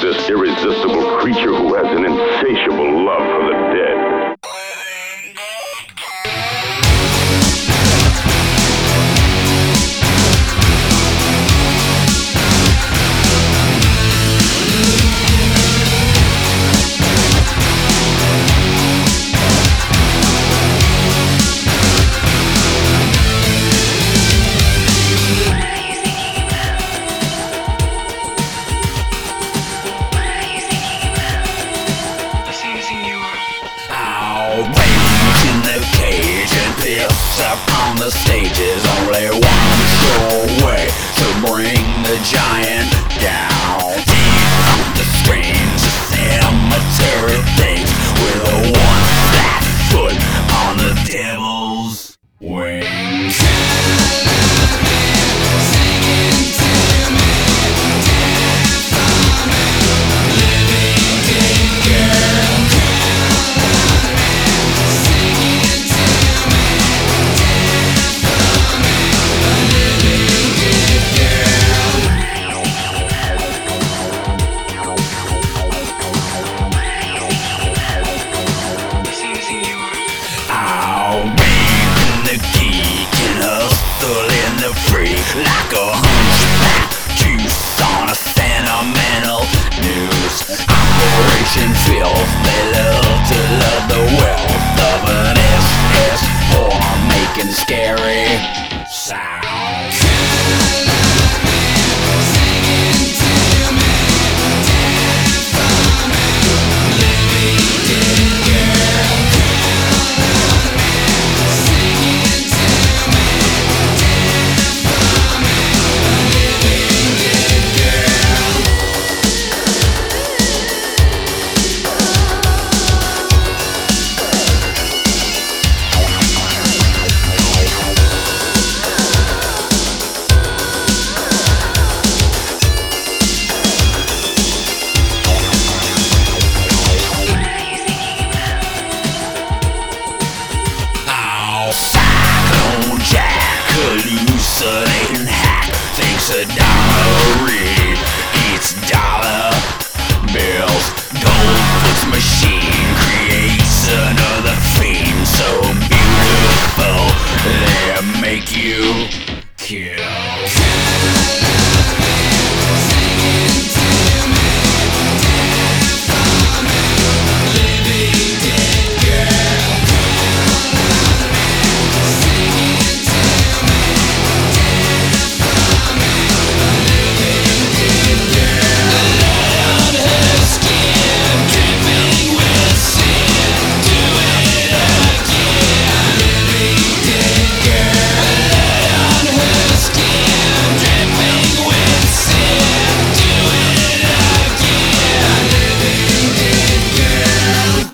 this irresistible creature who has an insatiable love for the dead. Up on the stage is only one sure way to bring the giant down. Deep on the screens, cemetery things with a one flat foot on the devil's wings. Like a hunchback juice on a sentimental news operation filth. They love to love the wealth of an SS for making scary sounds. Cyclone Jack, hallucinating hack, thinks a domino